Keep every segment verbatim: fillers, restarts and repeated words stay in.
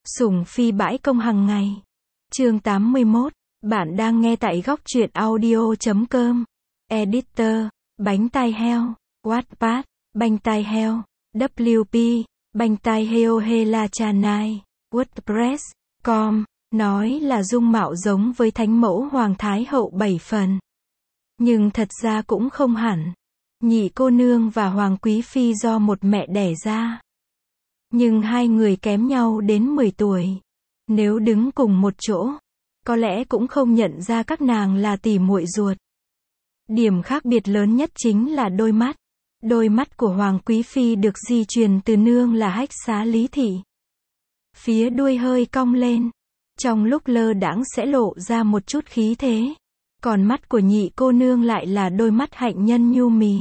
Sủng phi bãi công hằng ngày. Chương tám mươi mốt. Bạn đang nghe tại góc truyện audio chấm com. Editor. Bánh tai heo. Wattpad. Bánh tai heo. vê kép. Bánh tai heo Hela Chanai. WordPress. com. Nói là dung mạo giống với thánh mẫu Hoàng Thái Hậu bảy phần. Nhưng thật ra cũng không hẳn. Nhị cô nương và Hoàng Quý Phi do một mẹ đẻ ra. Nhưng hai người kém nhau đến mười tuổi. Nếu đứng cùng một chỗ, có lẽ cũng không nhận ra các nàng là tỉ muội ruột. Điểm khác biệt lớn nhất chính là đôi mắt. Đôi mắt của Hoàng Quý Phi được di truyền từ nương là Hách Xá Lý Thị. Phía đuôi hơi cong lên, trong lúc lơ đãng sẽ lộ ra một chút khí thế. Còn mắt của nhị cô nương lại là đôi mắt hạnh nhân nhu mì.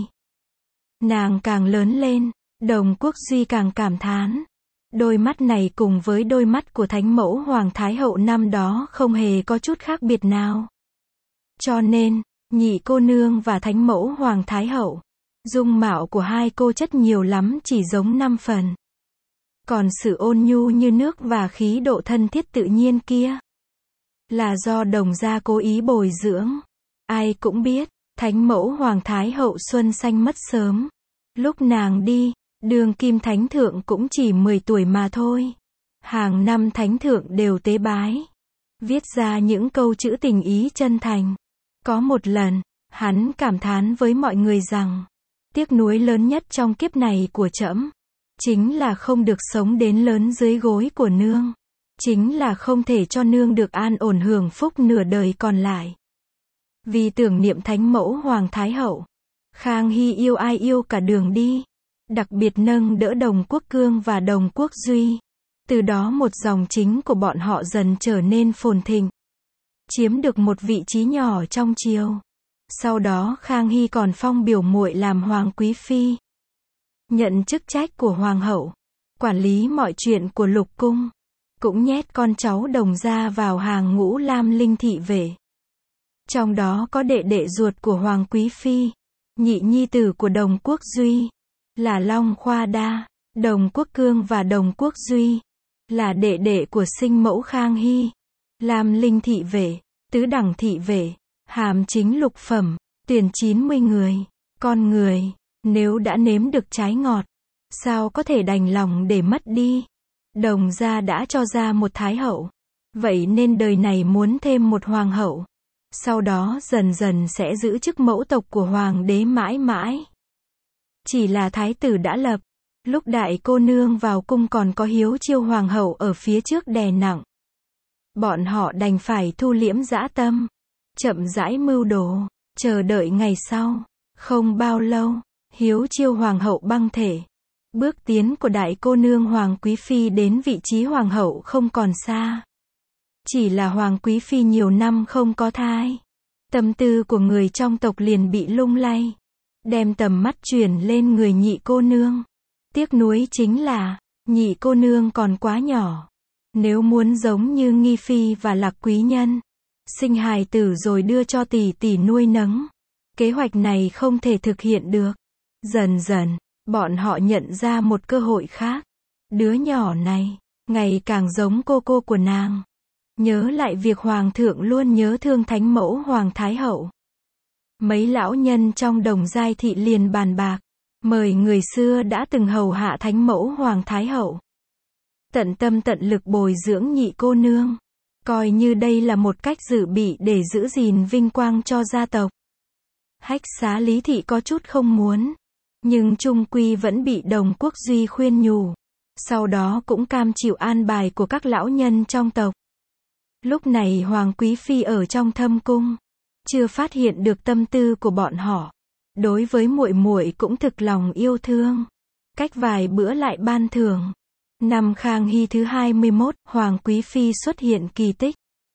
Nàng càng lớn lên, Đồng Quốc Duy càng cảm thán. Đôi mắt này cùng với đôi mắt của thánh mẫu Hoàng Thái Hậu năm đó không hề có chút khác biệt nào. Cho nên, nhị cô nương và thánh mẫu Hoàng Thái Hậu, dung mạo của hai cô chất nhiều lắm chỉ giống năm phần. Còn sự ôn nhu như nước và khí độ thân thiết tự nhiên kia, là do Đồng gia cố ý bồi dưỡng. Ai cũng biết, thánh mẫu Hoàng Thái Hậu xuân xanh mất sớm. Lúc nàng đi, đương kim thánh thượng cũng chỉ mười tuổi mà thôi. Hàng năm thánh thượng đều tế bái, viết ra những câu chữ tình ý chân thành. Có một lần, hắn cảm thán với mọi người rằng, tiếc nuối lớn nhất trong kiếp này của trẫm, chính là không được sống đến lớn dưới gối của nương. Chính là không thể cho nương được an ổn hưởng phúc nửa đời còn lại. Vì tưởng niệm thánh mẫu Hoàng Thái Hậu, Khang Hy yêu ai yêu cả đường đi. Đặc biệt nâng đỡ Đồng Quốc Cương và Đồng Quốc Duy. Từ đó một dòng chính của bọn họ dần trở nên phồn thịnh, chiếm được một vị trí nhỏ trong triều. Sau đó Khang Hy còn phong biểu muội làm Hoàng Quý Phi, nhận chức trách của Hoàng hậu, quản lý mọi chuyện của lục cung. Cũng nhét con cháu Đồng gia vào hàng ngũ Lam Linh thị vệ. Trong đó có đệ đệ ruột của Hoàng Quý Phi, nhị nhi tử của Đồng Quốc Duy, là Long Khoa Đa. Đồng Quốc Cương và Đồng Quốc Duy, là đệ đệ của sinh mẫu Khang Hy. Lam Linh thị vệ, tứ đẳng thị vệ, hàm chính lục phẩm, tuyển chín mươi người. Con người, nếu đã nếm được trái ngọt, sao có thể đành lòng để mất đi. Đồng gia đã cho ra một thái hậu, vậy nên đời này muốn thêm một hoàng hậu. Sau đó dần dần sẽ giữ chức mẫu tộc của hoàng đế mãi mãi. Chỉ là thái tử đã lập, lúc đại cô nương vào cung còn có hiếu chiêu hoàng hậu ở phía trước đè nặng. Bọn họ đành phải thu liễm dã tâm, chậm rãi mưu đồ, chờ đợi ngày sau. Không bao lâu, hiếu chiêu hoàng hậu băng thể. Bước tiến của đại cô nương Hoàng Quý Phi đến vị trí hoàng hậu không còn xa. Chỉ là Hoàng Quý Phi nhiều năm không có thai. Tâm tư của người trong tộc liền bị lung lay. Đem tầm mắt chuyển lên người nhị cô nương. Tiếc nuối chính là, nhị cô nương còn quá nhỏ. Nếu muốn giống như Nghi Phi và Lạc Quý Nhân, sinh hài tử rồi đưa cho tỷ tỷ nuôi nấng, kế hoạch này không thể thực hiện được. Dần dần, bọn họ nhận ra một cơ hội khác. Đứa nhỏ này, ngày càng giống cô cô của nàng. Nhớ lại việc Hoàng thượng luôn nhớ thương thánh mẫu Hoàng Thái Hậu. Mấy lão nhân trong Đồng Giai thị liền bàn bạc, mời người xưa đã từng hầu hạ thánh mẫu Hoàng Thái Hậu, tận tâm tận lực bồi dưỡng nhị cô nương, coi như đây là một cách dự bị để giữ gìn vinh quang cho gia tộc. Hách Xá Lý Thị có chút không muốn, nhưng chung quy vẫn bị Đồng Quốc Duy khuyên nhủ. Sau đó cũng cam chịu an bài của các lão nhân trong tộc. Lúc này Hoàng Quý Phi ở trong thâm cung, chưa phát hiện được tâm tư của bọn họ. Đối với muội muội cũng thực lòng yêu thương. Cách vài bữa lại ban thưởng. Năm Khang Hy thứ hai mươi mốt, Hoàng Quý Phi xuất hiện kỳ tích.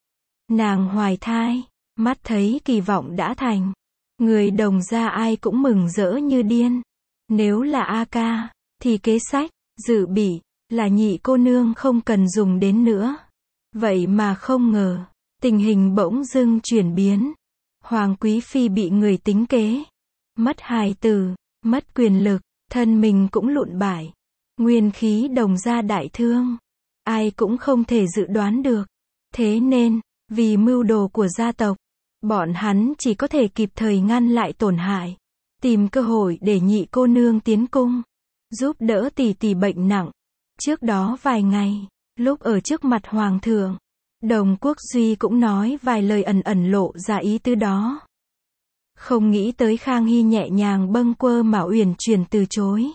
Nàng hoài thai, mắt thấy kỳ vọng đã thành. Người Đồng gia ai cũng mừng rỡ như điên. Nếu là A ca, thì kế sách, dự bị, là nhị cô nương không cần dùng đến nữa. Vậy mà không ngờ, tình hình bỗng dưng chuyển biến. Hoàng Quý Phi bị người tính kế, mất hài tử, mất quyền lực, thân mình cũng lụn bại. Nguyên khí Đồng gia đại thương. ai cũng không thể dự đoán được. Thế nên, vì mưu đồ của gia tộc, bọn hắn chỉ có thể kịp thời ngăn lại tổn hại, tìm cơ hội để nhị cô nương tiến cung, giúp đỡ tỷ tỷ bệnh nặng. Trước đó vài ngày, lúc ở trước mặt hoàng thượng, Đồng Quốc Duy cũng nói vài lời ẩn ẩn lộ ra ý tứ đó. Không nghĩ tới Khang Hy nhẹ nhàng bâng quơ mà uyển chuyển từ chối.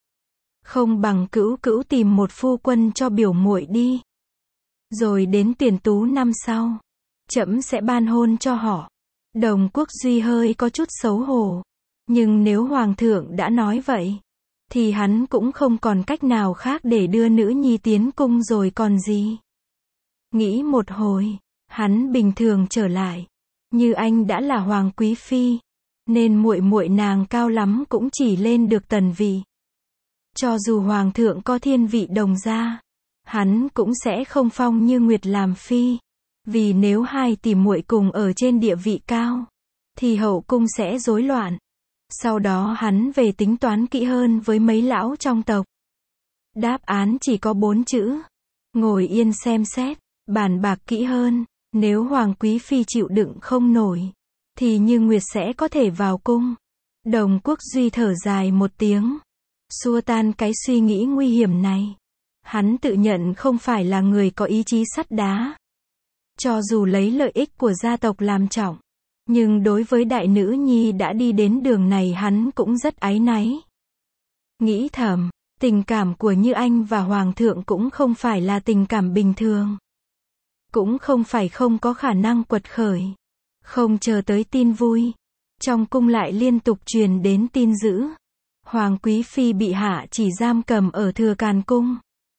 Không bằng Cữu Cữu tìm một phu quân cho biểu muội đi. Rồi đến tuyển tú năm sau, trẫm sẽ ban hôn cho họ. Đồng Quốc Duy hơi có chút xấu hổ. Nhưng nếu hoàng thượng đã nói vậy, thì hắn cũng không còn cách nào khác để đưa nữ nhi tiến cung rồi còn gì. Nghĩ một hồi, hắn bình thường trở lại. Như anh đã là hoàng quý phi, nên muội muội nàng cao lắm cũng chỉ lên được tần vị. Cho dù hoàng thượng có thiên vị Đồng gia, hắn cũng sẽ không phong Như Nguyệt làm phi. Vì nếu hai tỷ muội cùng ở trên địa vị cao, thì hậu cung sẽ rối loạn. Sau đó hắn về tính toán kỹ hơn với mấy lão trong tộc. Đáp án chỉ có bốn chữ. Ngồi yên xem xét, bàn bạc kỹ hơn. Nếu Hoàng Quý Phi chịu đựng không nổi, thì Như Nguyệt sẽ có thể vào cung. Đồng Quốc Duy thở dài một tiếng, xua tan cái suy nghĩ nguy hiểm này. Hắn tự nhận không phải là người có ý chí sắt đá. Cho dù lấy lợi ích của gia tộc làm trọng, nhưng đối với đại nữ nhi đã đi đến đường này hắn cũng rất áy náy. Nghĩ thầm, tình cảm của Như Anh và Hoàng thượng cũng không phải là tình cảm bình thường. Cũng không phải không có khả năng quật khởi. Không chờ tới tin vui, trong cung lại liên tục truyền đến tin dữ. Hoàng Quý Phi bị hạ chỉ giam cầm ở Thừa Càn Cung.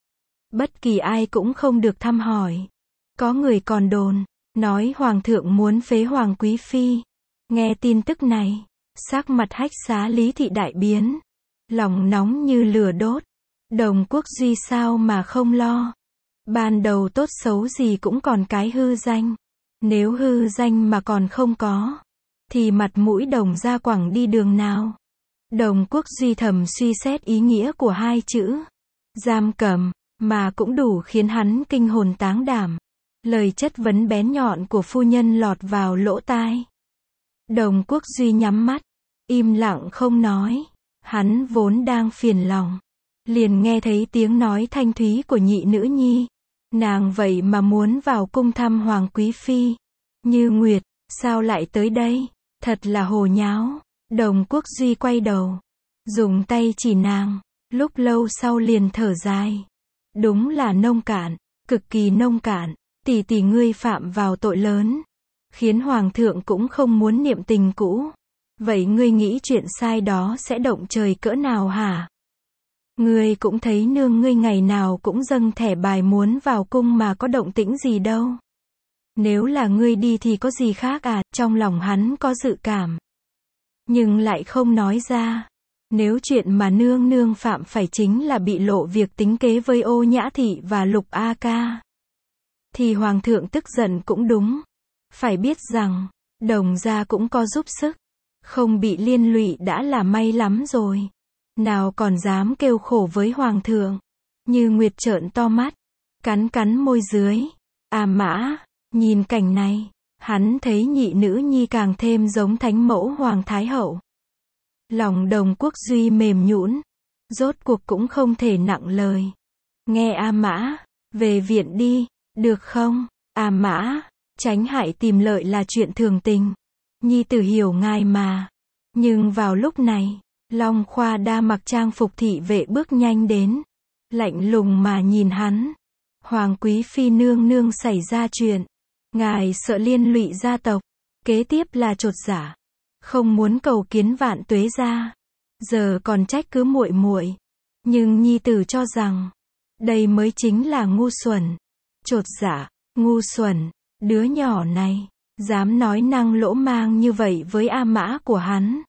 Bất kỳ ai cũng không được thăm hỏi. Có người còn đồn, nói Hoàng thượng muốn phế Hoàng Quý Phi. Nghe tin tức này, sắc mặt Hách Xá Lý Thị đại biến. Lòng nóng như lửa đốt. Đồng Quốc Duy sao mà không lo. Ban đầu tốt xấu gì cũng còn cái hư danh. Nếu hư danh mà còn không có, thì mặt mũi Đồng gia quẳng đi đường nào. Đồng Quốc Duy thầm suy xét ý nghĩa của hai chữ giam cầm, mà cũng đủ khiến hắn kinh hồn táng đảm. Lời chất vấn bén nhọn của phu nhân lọt vào lỗ tai. Đồng Quốc Duy nhắm mắt, im lặng không nói. Hắn vốn đang phiền lòng, liền nghe thấy tiếng nói thanh thúy của nhị nữ nhi. Nàng vậy mà muốn vào cung thăm Hoàng Quý Phi. Như Nguyệt, sao lại tới đây? Thật là hồ nháo. Đồng Quốc Duy quay đầu, dùng tay chỉ nàng, lúc lâu sau liền thở dài. Đúng là nông cạn, cực kỳ nông cạn. Tỷ tỷ ngươi phạm vào tội lớn, khiến Hoàng thượng cũng không muốn niệm tình cũ. Vậy ngươi nghĩ chuyện sai đó sẽ động trời cỡ nào hả? Ngươi cũng thấy nương ngươi ngày nào cũng dâng thẻ bài muốn vào cung mà có động tĩnh gì đâu. Nếu là ngươi đi thì có gì khác à? Trong lòng hắn có dự cảm, nhưng lại không nói ra. Nếu chuyện mà nương nương phạm phải chính là bị lộ việc tính kế với Ô Nhã Thị và Lục A Ca, thì Hoàng thượng tức giận cũng đúng. Phải biết rằng, Đồng gia cũng có giúp sức. Không bị liên lụy đã là may lắm rồi. Nào còn dám kêu khổ với Hoàng thượng. Như Nguyệt trợn to mắt, cắn cắn môi dưới. À mã, nhìn cảnh này, hắn thấy nhị nữ nhi càng thêm giống thánh mẫu Hoàng Thái Hậu. Lòng Đồng Quốc Duy mềm nhũn, rốt cuộc cũng không thể nặng lời. Nghe A Mã, về viện đi, được không? A Mã, tránh hại tìm lợi là chuyện thường tình. Nhi tử hiểu ngài mà. Nhưng vào lúc này, Long Khoa Đa mặc trang phục thị vệ bước nhanh đến, lạnh lùng mà nhìn hắn. Hoàng Quý Phi nương nương xảy ra chuyện, ngài sợ liên lụy gia tộc, kế tiếp là chột dạ, không muốn cầu kiến Vạn Tuế gia. Giờ còn trách cứ muội muội, nhưng nhi tử cho rằng đây mới chính là ngu xuẩn. Chột dạ, ngu xuẩn, đứa nhỏ này dám nói năng lỗ mang như vậy với A Mã của hắn.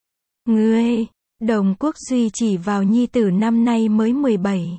Ngươi, Đồng Quốc Duy chỉ vào nhi tử năm nay mới mười bảy.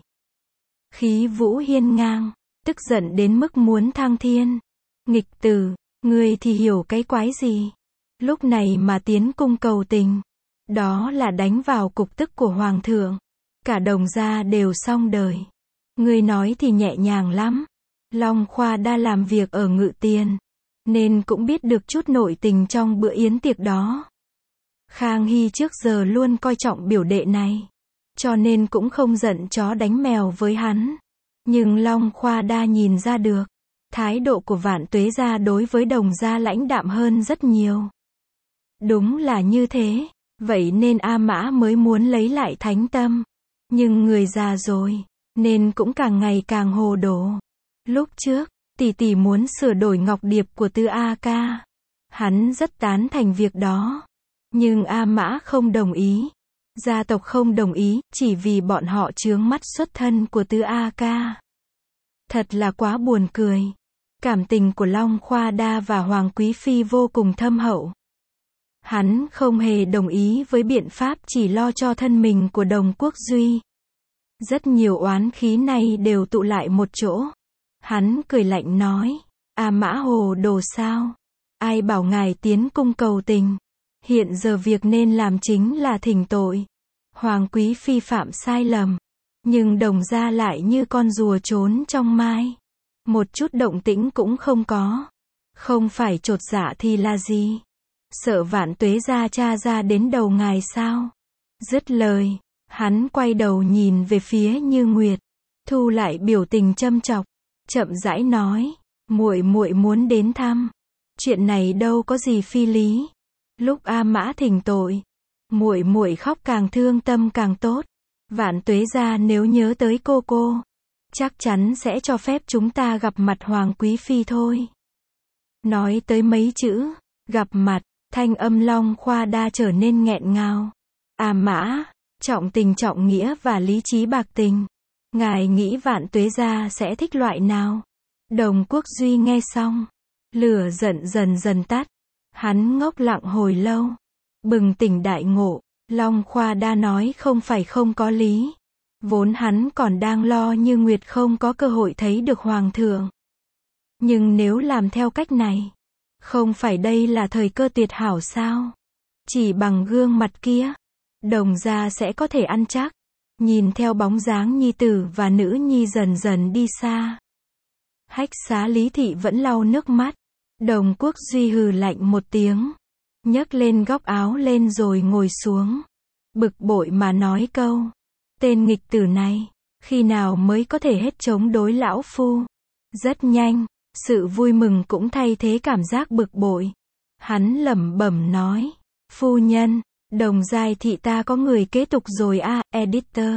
Khí vũ hiên ngang, tức giận đến mức muốn thăng thiên. Nghịch tử, ngươi thì hiểu cái quái gì? Lúc này mà tiến cung cầu tình, đó là đánh vào cục tức của Hoàng thượng. Cả Đồng gia đều xong đời. Ngươi nói thì nhẹ nhàng lắm. Long Khoa Đa làm việc ở Ngự Tiền, nên cũng biết được chút nội tình trong bữa yến tiệc đó. Khang Hy trước giờ luôn coi trọng biểu đệ này, cho nên cũng không giận chó đánh mèo với hắn. Nhưng Long Khoa Đa nhìn ra được, thái độ của Vạn Tuế gia đối với Đồng gia lãnh đạm hơn rất nhiều. Đúng là như thế, vậy nên A Mã mới muốn lấy lại thánh tâm. Nhưng người già rồi, nên cũng càng ngày càng hồ đồ. Lúc trước, tỷ tỷ muốn sửa đổi ngọc điệp của Tư A Ca. Hắn rất tán thành việc đó. Nhưng A Mã không đồng ý. Gia tộc không đồng ý, chỉ vì bọn họ chướng mắt xuất thân của Tư A Ca. Thật là quá buồn cười. Cảm tình của Long Khoa Đa và Hoàng Quý Phi vô cùng thâm hậu. Hắn không hề đồng ý với biện pháp chỉ lo cho thân mình của Đồng Quốc Duy. Rất nhiều oán khí này đều tụ lại một chỗ. Hắn cười lạnh nói, A Mã hồ đồ sao? Ai bảo ngài tiến cung cầu tình? Hiện giờ việc nên làm chính là thỉnh tội. Hoàng Quý Phi phạm sai lầm, nhưng Đồng gia lại như con rùa trốn trong mai. Một chút động tĩnh cũng không có. Không phải chột dạ thì là gì? Sợ Vạn Tuế gia tra ra đến đầu ngài sao? Dứt lời, hắn quay đầu nhìn về phía Như Nguyệt, thu lại biểu tình châm chọc, chậm rãi nói, muội muội muốn đến thăm. Chuyện này đâu có gì phi lý. Lúc A Mã thỉnh tội, muội muội khóc càng thương tâm càng tốt. Vạn Tuế gia nếu nhớ tới cô cô, chắc chắn sẽ cho phép chúng ta gặp mặt Hoàng Quý Phi thôi. Nói tới mấy chữ gặp mặt, thanh âm Long Khoa Đa trở nên nghẹn ngào. A Mã, trọng tình trọng nghĩa và lý trí bạc tình, ngài nghĩ Vạn Tuế gia sẽ thích loại nào? Đồng Quốc Duy nghe xong, lửa giận dần dần tắt. Hắn ngốc lặng hồi lâu, bừng tỉnh đại ngộ. Long Khoa Đa nói không phải không có lý. Vốn hắn còn đang lo Như Nguyệt không có cơ hội thấy được Hoàng thượng. Nhưng nếu làm theo cách này, không phải đây là thời cơ tuyệt hảo sao? Chỉ bằng gương mặt kia, Đồng gia sẽ có thể ăn chắc. Nhìn theo bóng dáng nhi tử và nữ nhi dần dần đi xa, Hách Xá Lý Thị vẫn lau nước mắt. Đồng Quốc Duy hừ lạnh một tiếng, nhấc lên góc áo lên rồi ngồi xuống. Bực bội mà nói câu, tên nghịch tử này, khi nào mới có thể hết chống đối lão phu? Rất nhanh, sự vui mừng cũng thay thế cảm giác bực bội. Hắn lẩm bẩm nói, phu nhân, Đồng Giai thị ta có người kế tục rồi a. À, editor.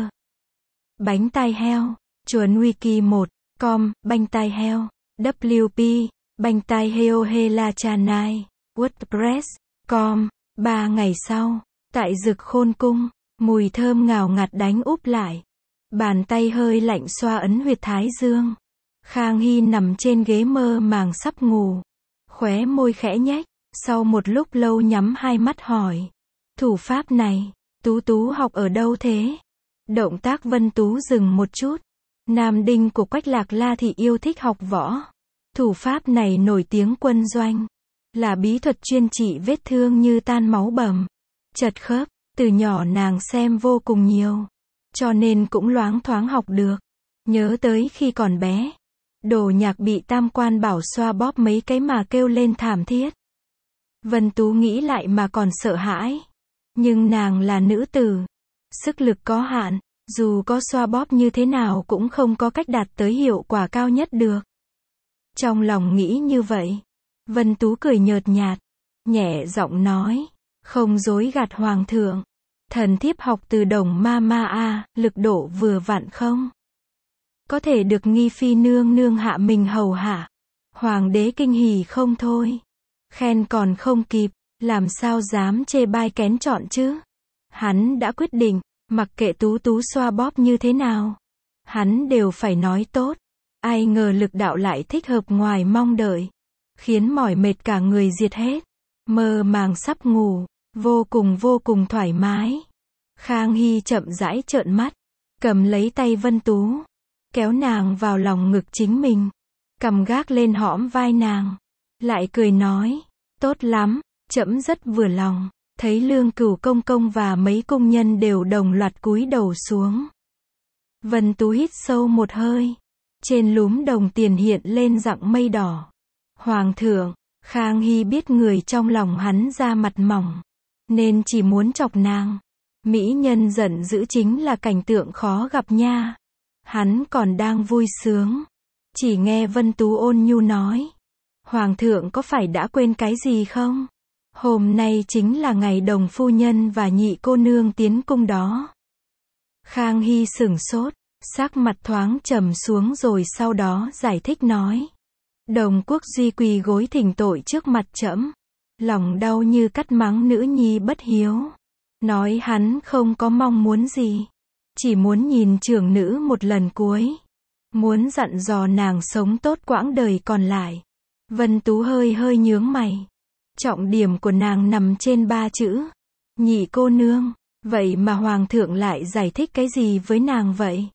Bánh tai heo, chuồn wiki một, com, bánh tai heo, vê kép, bánh tai heo hela chanai, wordpress, com. Ba ngày sau, tại Dực Khôn cung, mùi thơm ngào ngạt đánh úp lại. Bàn tay hơi lạnh xoa ấn huyệt thái dương. Khang Hy nằm trên ghế mơ màng sắp ngủ. Khóe môi khẽ nhếch, sau một lúc lâu nhắm hai mắt hỏi. Thủ pháp này, Tú Tú học ở đâu thế? Động tác Vân Tú dừng một chút. Nam đinh của Quách Lạc La Thị yêu thích học võ. Thủ pháp này nổi tiếng quân doanh. Là bí thuật chuyên trị vết thương như tan máu bầm, chật khớp. Từ nhỏ nàng xem vô cùng nhiều, cho nên cũng loáng thoáng học được. Nhớ tới khi còn bé, Đồ Nhạc bị Tam Quan bảo xoa bóp mấy cái mà kêu lên thảm thiết. Vân Tú nghĩ lại mà còn sợ hãi. Nhưng nàng là nữ tử, sức lực có hạn, dù có xoa bóp như thế nào cũng không có cách đạt tới hiệu quả cao nhất được. Trong lòng nghĩ như vậy, Vân Tú cười nhợt nhạt, nhẹ giọng nói, không dối gạt hoàng thượng. Thần thiếp học từ Đồng ma ma a, lực độ vừa vặn không? Có thể được nghi phi nương nương hạ mình hầu hạ. Hoàng đế kinh hỉ không thôi. Khen còn không kịp, làm sao dám chê bai kén chọn chứ? Hắn đã quyết định, mặc kệ Tú Tú xoa bóp như thế nào, hắn đều phải nói tốt. Ai ngờ lực đạo lại thích hợp ngoài mong đợi, khiến mỏi mệt cả người diệt hết. Mơ màng sắp ngủ, vô cùng vô cùng thoải mái. Khang Hy chậm rãi trợn mắt, cầm lấy tay Vân Tú, kéo nàng vào lòng ngực chính mình, cầm gác lên hõm vai nàng, lại cười nói, tốt lắm, trẫm rất vừa lòng. Thấy Lương Cửu công công và mấy công nhân đều đồng loạt cúi đầu xuống. Vân Tú hít sâu một hơi. Trên lúm đồng tiền hiện lên dạng mây đỏ. Hoàng thượng, Khang Hy biết người trong lòng hắn da mặt mỏng, nên chỉ muốn chọc nàng. Mỹ nhân giận dữ chính là cảnh tượng khó gặp nha. Hắn còn đang vui sướng. Chỉ nghe Vân Tú ôn nhu nói. Hoàng thượng có phải đã quên cái gì không? Hôm nay chính là ngày đồng phu nhân và nhị cô nương tiến cung đó. Khang Hy sửng sốt, sắc mặt thoáng trầm xuống rồi sau đó giải thích nói. Đồng Quốc Duy quỳ gối thỉnh tội trước mặt trẫm, lòng đau như cắt mắng nữ nhi bất hiếu. Nói hắn không có mong muốn gì, chỉ muốn nhìn trưởng nữ một lần cuối. Muốn dặn dò nàng sống tốt quãng đời còn lại. Vân Tú hơi hơi nhướng mày. Trọng điểm của nàng nằm trên ba chữ. Nhị cô nương. Vậy mà hoàng thượng lại giải thích cái gì với nàng vậy?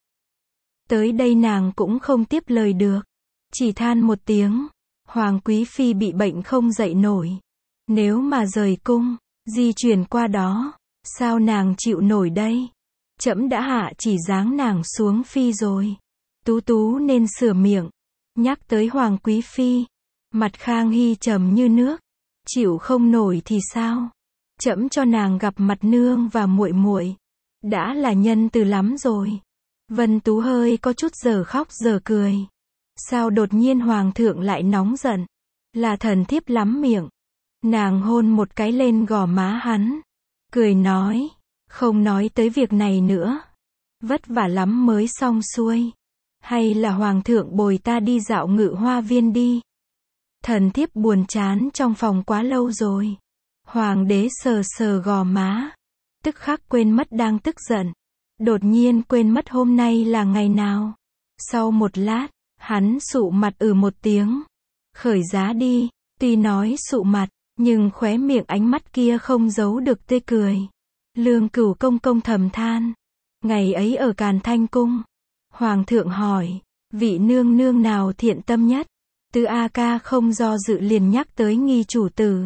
Tới đây nàng cũng không tiếp lời được. Chỉ than một tiếng. Hoàng quý phi bị bệnh không dậy nổi. Nếu mà rời cung, di chuyển qua đó, sao nàng chịu nổi đây? Trẫm đã hạ chỉ giáng nàng xuống phi rồi. Tú Tú nên sửa miệng. Nhắc tới Hoàng quý phi, mặt Khang Hy trầm như nước. Chịu không nổi thì sao? Trẫm cho nàng gặp mặt nương và muội muội, đã là nhân từ lắm rồi. Vân Tú hơi có chút giờ khóc giờ cười. Sao đột nhiên hoàng thượng lại nóng giận? Là thần thiếp lắm miệng. Nàng hôn một cái lên gò má hắn, cười nói, không nói tới việc này nữa. Vất vả lắm mới xong xuôi. Hay là hoàng thượng bồi ta đi dạo Ngự Hoa Viên đi. Thần thiếp buồn chán trong phòng quá lâu rồi. Hoàng đế sờ sờ gò má, tức khắc quên mất đang tức giận. Đột nhiên quên mất hôm nay là ngày nào. Sau một lát, hắn sụ mặt ừ một tiếng. Khởi giá đi. Tuy nói sụ mặt, nhưng khóe miệng ánh mắt kia không giấu được tươi cười. Lương Cửu công công thầm than. Ngày ấy ở Càn Thanh cung, hoàng thượng hỏi, vị nương nương nào thiện tâm nhất? Từ A Ca không do dự liền nhắc tới Nghi chủ tử.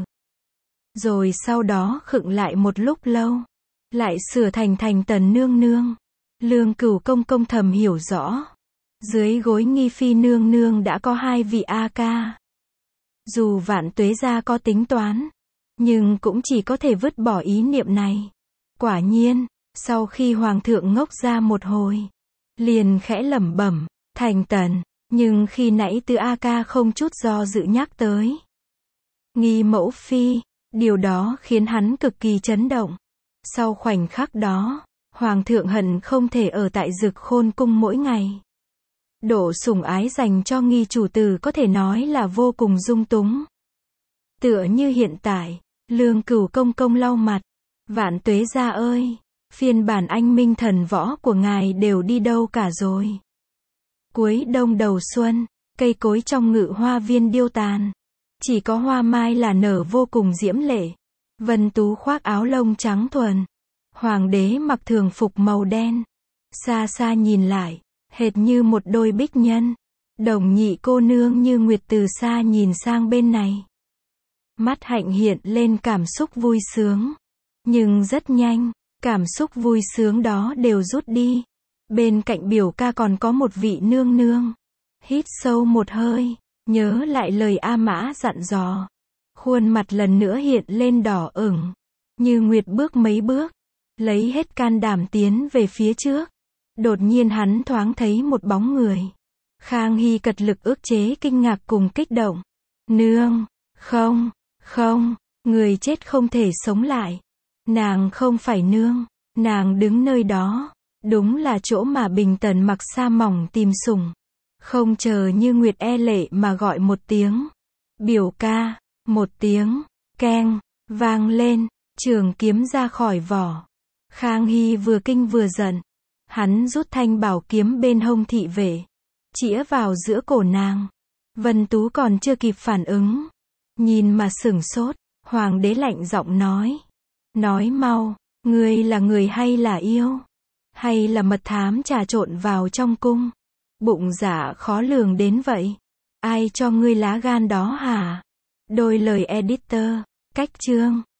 Rồi sau đó khựng lại một lúc lâu, lại sửa thành thành Tần nương nương. Lương Cửu công công thầm hiểu rõ, dưới gối Nghi phi nương nương đã có hai vị A Ca. Dù Vạn Tuế gia có tính toán, nhưng cũng chỉ có thể vứt bỏ ý niệm này. Quả nhiên, sau khi hoàng thượng ngốc ra một hồi, liền khẽ lẩm bẩm, thành Tần. Nhưng khi nãy Từ A Ca không chút do dự nhắc tới Nghi mẫu phi, điều đó khiến hắn cực kỳ chấn động. Sau khoảnh khắc đó, hoàng thượng hận không thể ở tại Dực Khôn cung mỗi ngày. Độ sủng ái dành cho Nghi chủ tử có thể nói là vô cùng dung túng. Tựa như hiện tại, Lương Cửu công công lau mặt. Vạn Tuế gia ơi, phiên bản anh minh thần võ của ngài đều đi đâu cả rồi? Cuối đông đầu xuân, cây cối trong Ngự Hoa Viên điêu tàn. Chỉ có hoa mai là nở vô cùng diễm lệ. Vân Tú khoác áo lông trắng thuần. Hoàng đế mặc thường phục màu đen. Xa xa nhìn lại, hệt như một đôi bích nhân. Đồng nhị cô nương như nguyệt từ xa nhìn sang bên này. Mắt hạnh hiện lên cảm xúc vui sướng. Nhưng rất nhanh, cảm xúc vui sướng đó đều rút đi. Bên cạnh biểu ca còn có một vị nương nương. Hít sâu một hơi, nhớ lại lời A Mã dặn dò. Khuôn mặt lần nữa hiện lên đỏ ửng. Như nguyệt bước mấy bước, lấy hết can đảm tiến về phía trước. Đột nhiên hắn thoáng thấy một bóng người. Khang Hy cật lực ức chế kinh ngạc cùng kích động. Nương, không, không, người chết không thể sống lại. Nàng không phải nương, nàng đứng nơi đó. Đúng là chỗ mà Bình Tần mặc sa mỏng tìm sủng. Không chờ như nguyệt e lệ mà gọi một tiếng. Biểu ca, một tiếng, keng, vang lên, trường kiếm ra khỏi vỏ. Khang Hy vừa kinh vừa giận. Hắn rút thanh bảo kiếm bên hông thị vệ, chĩa vào giữa cổ nàng. Vân Tú còn chưa kịp phản ứng. Nhìn mà sửng sốt, hoàng đế lạnh giọng nói. Nói mau, ngươi là người hay là yêu? Hay là mật thám trà trộn vào trong cung? Bụng dạ khó lường đến vậy. Ai cho ngươi lá gan đó hả? Đôi lời editor, cách chương.